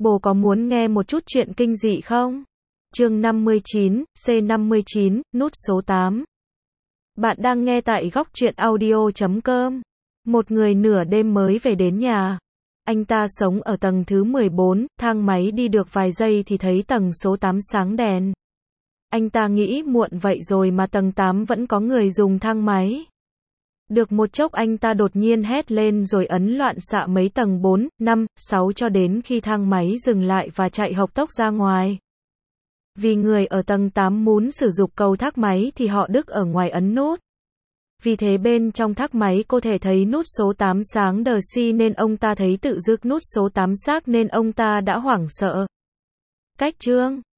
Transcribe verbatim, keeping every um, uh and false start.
Bố có muốn nghe một chút chuyện kinh dị không? Chương năm mươi chín, C năm mươi chín, nút số tám. Bạn đang nghe tại góc truyện audio chấm com. Một người nửa đêm mới về đến nhà. Anh ta sống ở tầng thứ mười bốn, thang máy đi được vài giây thì thấy tầng số tám sáng đèn. Anh ta nghĩ muộn vậy rồi mà tầng tám vẫn có người dùng thang máy. Được một chốc anh ta đột nhiên hét lên rồi ấn loạn xạ mấy tầng bốn, năm, sáu cho đến khi thang máy dừng lại và chạy hộc tốc ra ngoài. Vì người ở tầng tám muốn sử dụng cầu thang máy thì họ đứt ở ngoài ấn nút. Vì thế bên trong thang máy có thể thấy nút số tám sáng đờ xi nên ông ta thấy tự dưng nút số tám xác nên ông ta đã hoảng sợ. Cách chương